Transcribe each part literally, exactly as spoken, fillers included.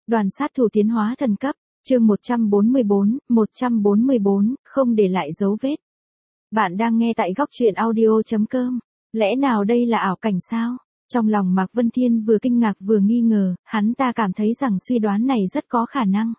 Đoàn sát thủ tiến hóa thần cấp, chương một trăm bốn mươi bốn, một trăm bốn mươi bốn, không để lại dấu vết. Bạn đang nghe tại góc truyện audio chấm com. Lẽ nào đây là ảo cảnh sao? Trong lòng Mạc Vân Thiên vừa kinh ngạc vừa nghi ngờ, hắn ta cảm thấy rằng suy đoán này rất có khả năng.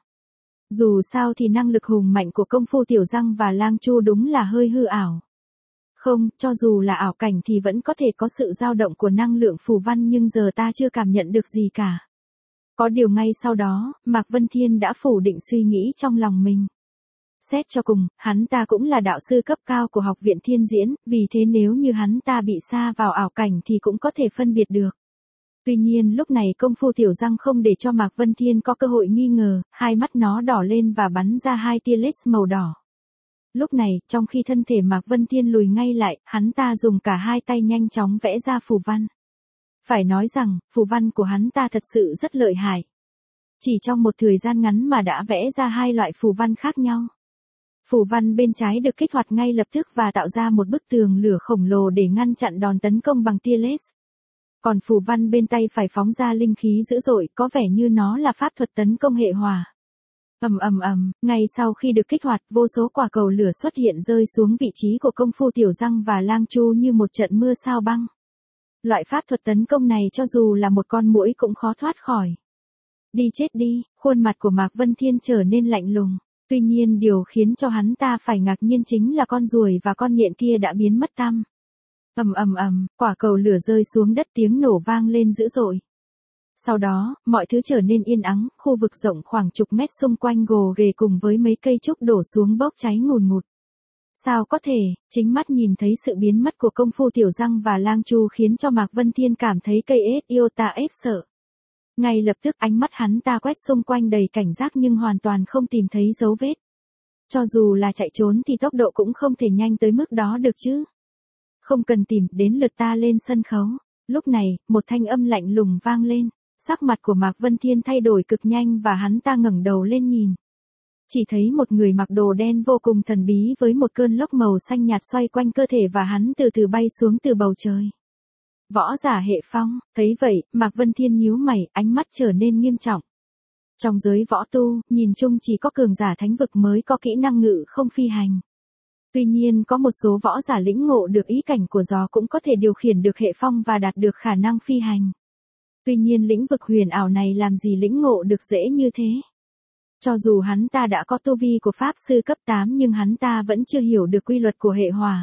Dù sao thì năng lực hùng mạnh của công phu Tiểu Giang và Lang Chu đúng là hơi hư ảo. Không, cho dù là ảo cảnh thì vẫn có thể có sự dao động của năng lượng phù văn, nhưng giờ ta chưa cảm nhận được gì cả. Có điều ngay sau đó, Mạc Vân Thiên đã phủ định suy nghĩ trong lòng mình. Xét cho cùng, hắn ta cũng là đạo sư cấp cao của học viện Thiên Diễn, vì thế nếu như hắn ta bị sa vào ảo cảnh thì cũng có thể phân biệt được. Tuy nhiên lúc này công phu Tiểu Giang không để cho Mạc Vân Thiên có cơ hội nghi ngờ, hai mắt nó đỏ lên và bắn ra hai tia laser màu đỏ. Lúc này, trong khi thân thể Mạc Vân Thiên lùi ngay lại, hắn ta dùng cả hai tay nhanh chóng vẽ ra phù văn. Phải nói rằng, phù văn của hắn ta thật sự rất lợi hại. Chỉ trong một thời gian ngắn mà đã vẽ ra hai loại phù văn khác nhau. Phù văn bên trái được kích hoạt ngay lập tức và tạo ra một bức tường lửa khổng lồ để ngăn chặn đòn tấn công bằng tia laser. Còn phù văn bên tay phải phóng ra linh khí dữ dội, có vẻ như nó là pháp thuật tấn công hệ hỏa. Ầm ầm ầm, ngay sau khi được kích hoạt, vô số quả cầu lửa xuất hiện rơi xuống vị trí của công phu Tiểu Giang và Lang Chu như một trận mưa sao băng. Loại pháp thuật tấn công này cho dù là một con muỗi cũng khó thoát khỏi. Đi chết đi, khuôn mặt của Mạc Vân Thiên trở nên lạnh lùng. Tuy nhiên điều khiến cho hắn ta phải ngạc nhiên chính là con ruồi và con nhện kia đã biến mất tăm. Ầm ầm ầm, quả cầu lửa rơi xuống đất, tiếng nổ vang lên dữ dội. Sau đó, mọi thứ trở nên yên ắng, khu vực rộng khoảng chục mét xung quanh gồ ghề cùng với mấy cây trúc đổ xuống bốc cháy ngùn ngụt. Sao có thể, chính mắt nhìn thấy sự biến mất của công phu Tiểu Giang và Lang Chu khiến cho Mạc Vân Thiên cảm thấy cây ết yêu ta ết sợ. Ngay lập tức ánh mắt hắn ta quét xung quanh đầy cảnh giác nhưng hoàn toàn không tìm thấy dấu vết. Cho dù là chạy trốn thì tốc độ cũng không thể nhanh tới mức đó được chứ. Không cần tìm, đến lượt ta lên sân khấu. Lúc này, một thanh âm lạnh lùng vang lên. Sắc mặt của Mạc Vân Thiên thay đổi cực nhanh và hắn ta ngẩng đầu lên nhìn. Chỉ thấy một người mặc đồ đen vô cùng thần bí với một cơn lốc màu xanh nhạt xoay quanh cơ thể và hắn từ từ bay xuống từ bầu trời. Võ giả hệ phong, thấy vậy, Mạc Vân Thiên nhíu mày, ánh mắt trở nên nghiêm trọng. Trong giới võ tu, nhìn chung chỉ có cường giả thánh vực mới có kỹ năng ngự không phi hành. Tuy nhiên có một số võ giả lĩnh ngộ được ý cảnh của gió cũng có thể điều khiển được hệ phong và đạt được khả năng phi hành. Tuy nhiên lĩnh vực huyền ảo này làm gì lĩnh ngộ được dễ như thế. Cho dù hắn ta đã có tu vi của pháp sư cấp tám nhưng hắn ta vẫn chưa hiểu được quy luật của hệ hỏa.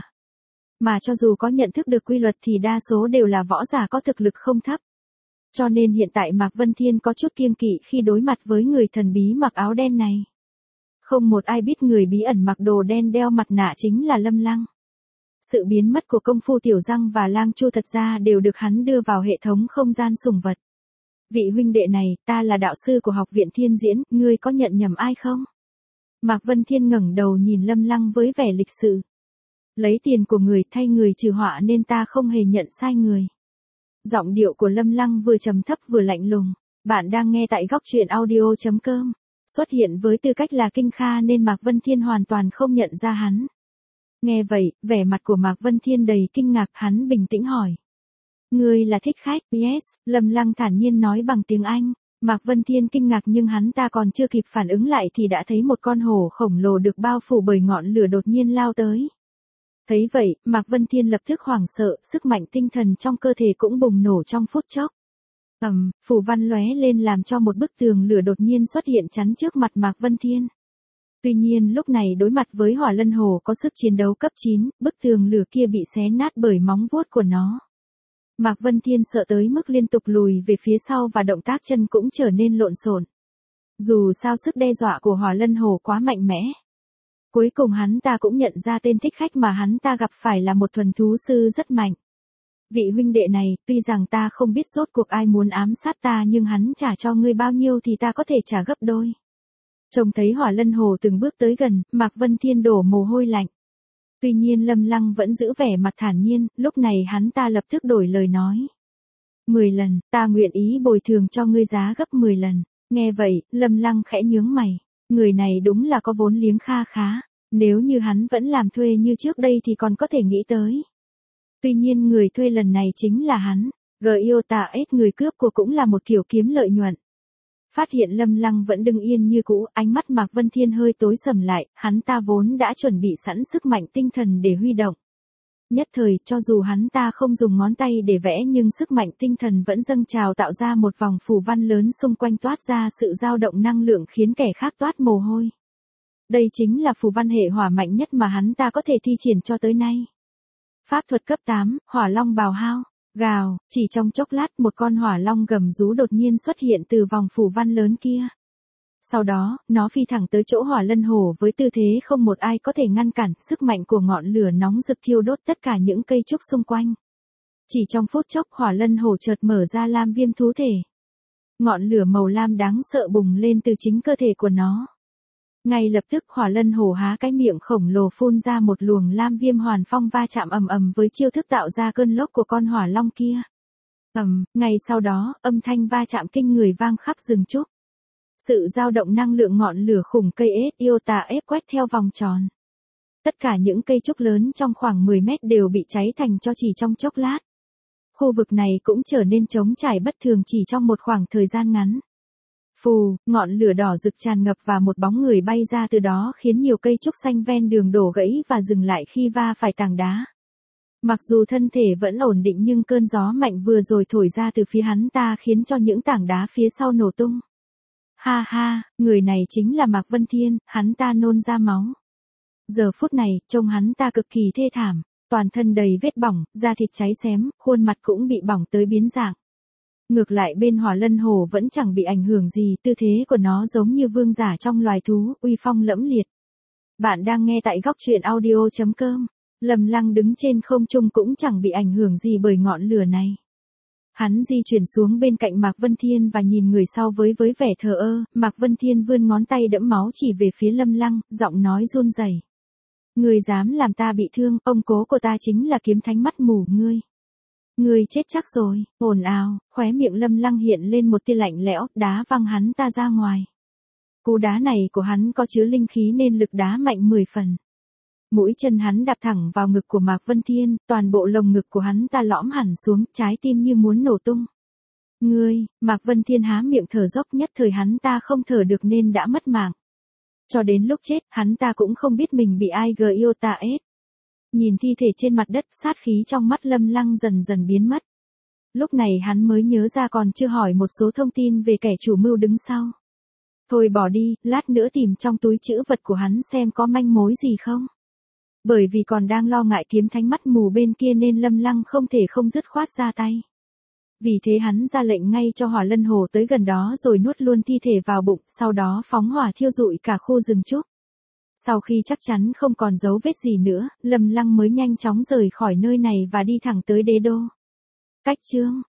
Mà cho dù có nhận thức được quy luật thì đa số đều là võ giả có thực lực không thấp. Cho nên hiện tại Mạc Vân Thiên có chút kiêng kỵ khi đối mặt với người thần bí mặc áo đen này. Không một ai biết người bí ẩn mặc đồ đen đeo mặt nạ chính là Lâm Lăng. Sự biến mất của công phu Tiểu Giang và Lang Chu thật ra đều được hắn đưa vào hệ thống không gian sủng vật. Vị huynh đệ này, ta là đạo sư của học viện Thiên Diễn, ngươi có nhận nhầm ai không? Mạc Vân Thiên ngẩng đầu nhìn Lâm Lăng với vẻ lịch sự. Lấy tiền của người thay người trừ họa nên ta không hề nhận sai người. Giọng điệu của Lâm Lăng vừa trầm thấp vừa lạnh lùng. Bạn đang nghe tại góc truyện audio chấm com. Xuất hiện với tư cách là Kinh Kha nên Mạc Vân Thiên hoàn toàn không nhận ra hắn. Nghe vậy, vẻ mặt của Mạc Vân Thiên đầy kinh ngạc, hắn bình tĩnh hỏi. Ngươi là thích khách? Yes, Lâm Lăng thản nhiên nói bằng tiếng Anh. Mạc Vân Thiên kinh ngạc nhưng hắn ta còn chưa kịp phản ứng lại thì đã thấy một con hổ khổng lồ được bao phủ bởi ngọn lửa đột nhiên lao tới. Thấy vậy, Mạc Vân Thiên lập tức hoảng sợ, sức mạnh tinh thần trong cơ thể cũng bùng nổ trong phút chốc. Ầm, um, phù văn lóe lên làm cho một bức tường lửa đột nhiên xuất hiện chắn trước mặt Mạc Vân Thiên. Tuy nhiên lúc này đối mặt với hỏa lân hổ có sức chiến đấu cấp chín, bức tường lửa kia bị xé nát bởi móng vuốt của nó. Mạc Vân Thiên sợ tới mức liên tục lùi về phía sau và động tác chân cũng trở nên lộn xộn. Dù sao sức đe dọa của hỏa lân hổ quá mạnh mẽ. Cuối cùng hắn ta cũng nhận ra tên thích khách mà hắn ta gặp phải là một thuần thú sư rất mạnh. Vị huynh đệ này, tuy rằng ta không biết rốt cuộc ai muốn ám sát ta nhưng hắn trả cho ngươi bao nhiêu thì ta có thể trả gấp đôi. Trông thấy hỏa lân hồ từng bước tới gần, Mạc Vân Thiên đổ mồ hôi lạnh. Tuy nhiên Lâm Lăng vẫn giữ vẻ mặt thản nhiên, lúc này hắn ta lập tức đổi lời nói. Mười lần, ta nguyện ý bồi thường cho ngươi giá gấp mười lần. Nghe vậy, Lâm Lăng khẽ nhướng mày. Người này đúng là có vốn liếng kha khá. Nếu như hắn vẫn làm thuê như trước đây thì còn có thể nghĩ tới. Tuy nhiên người thuê lần này chính là hắn. Giota S người cướp của cũng là một kiểu kiếm lợi nhuận. Phát hiện Lâm Lăng vẫn đứng yên như cũ, ánh mắt Mạc Vân Thiên hơi tối sầm lại, hắn ta vốn đã chuẩn bị sẵn sức mạnh tinh thần để huy động. Nhất thời, cho dù hắn ta không dùng ngón tay để vẽ nhưng sức mạnh tinh thần vẫn dâng trào tạo ra một vòng phù văn lớn xung quanh toát ra sự dao động năng lượng khiến kẻ khác toát mồ hôi. Đây chính là phù văn hệ hỏa mạnh nhất mà hắn ta có thể thi triển cho tới nay. Pháp thuật cấp tám, Hỏa Long bào hao. Gào, chỉ trong chốc lát một con hỏa long gầm rú đột nhiên xuất hiện từ vòng phù văn lớn kia. Sau đó, nó phi thẳng tới chỗ hỏa lân hổ với tư thế không một ai có thể ngăn cản, sức mạnh của ngọn lửa nóng rực thiêu đốt tất cả những cây trúc xung quanh. Chỉ trong phút chốc hỏa lân hổ chợt mở ra lam viêm thú thể. Ngọn lửa màu lam đáng sợ bùng lên từ chính cơ thể của nó. Ngay lập tức hỏa lân hổ há cái miệng khổng lồ phun ra một luồng lam viêm hoàn phong va chạm ầm ầm với chiêu thức tạo ra cơn lốc của con hỏa long kia. Ầm, ngay sau đó, âm thanh va chạm kinh người vang khắp rừng trúc. Sự dao động năng lượng ngọn lửa khủng cây ết yêu tà ép quét theo vòng tròn. Tất cả những cây trúc lớn trong khoảng mười mét đều bị cháy thành tro chỉ trong chốc lát. Khu vực này cũng trở nên trống trải bất thường chỉ trong một khoảng thời gian ngắn. Phù, ngọn lửa đỏ rực tràn ngập và một bóng người bay ra từ đó khiến nhiều cây trúc xanh ven đường đổ gãy và dừng lại khi va phải tảng đá. Mặc dù thân thể vẫn ổn định nhưng cơn gió mạnh vừa rồi thổi ra từ phía hắn ta khiến cho những tảng đá phía sau nổ tung. Ha ha, người này chính là Mạc Vân Thiên, hắn ta nôn ra máu. Giờ phút này, trông hắn ta cực kỳ thê thảm, toàn thân đầy vết bỏng, da thịt cháy xém, khuôn mặt cũng bị bỏng tới biến dạng. Ngược lại bên hỏa lân hổ vẫn chẳng bị ảnh hưởng gì, tư thế của nó giống như vương giả trong loài thú, uy phong lẫm liệt. Bạn đang nghe tại góc truyện audio chấm com. Lâm Lăng đứng trên không trung cũng chẳng bị ảnh hưởng gì bởi ngọn lửa này. Hắn di chuyển xuống bên cạnh Mạc Vân Thiên và nhìn người sau với với vẻ thờ ơ, Mạc Vân Thiên vươn ngón tay đẫm máu chỉ về phía Lâm Lăng, giọng nói run rẩy. Ngươi dám làm ta bị thương, ông cố của ta chính là kiếm thánh mắt mù ngươi. Ngươi chết chắc rồi, ồn ào, khóe miệng Lâm Lăng hiện lên một tia lạnh lẽo, đá văng hắn ta ra ngoài. Cú đá này của hắn có chứa linh khí nên lực đá mạnh mười phần. Mũi chân hắn đạp thẳng vào ngực của Mạc Vân Thiên, toàn bộ lồng ngực của hắn ta lõm hẳn xuống, trái tim như muốn nổ tung. Ngươi, Mạc Vân Thiên há miệng thở dốc, nhất thời hắn ta không thở được nên đã mất mạng. Cho đến lúc chết, hắn ta cũng không biết mình bị ai gờ yêu tà ết. Nhìn thi thể trên mặt đất, sát khí trong mắt Lâm Lăng dần dần biến mất. Lúc này hắn mới nhớ ra còn chưa hỏi một số thông tin về kẻ chủ mưu đứng sau. Thôi bỏ đi, lát nữa tìm trong túi trữ vật của hắn xem có manh mối gì không. Bởi vì còn đang lo ngại kiếm thánh mắt mù bên kia nên Lâm Lăng không thể không dứt khoát ra tay. Vì thế hắn ra lệnh ngay cho hỏa lân hổ tới gần đó rồi nuốt luôn thi thể vào bụng, sau đó phóng hỏa thiêu rụi cả khu rừng trúc. Sau khi chắc chắn không còn dấu vết gì nữa, Lâm Lăng mới nhanh chóng rời khỏi nơi này và đi thẳng tới đế đô. Cách chương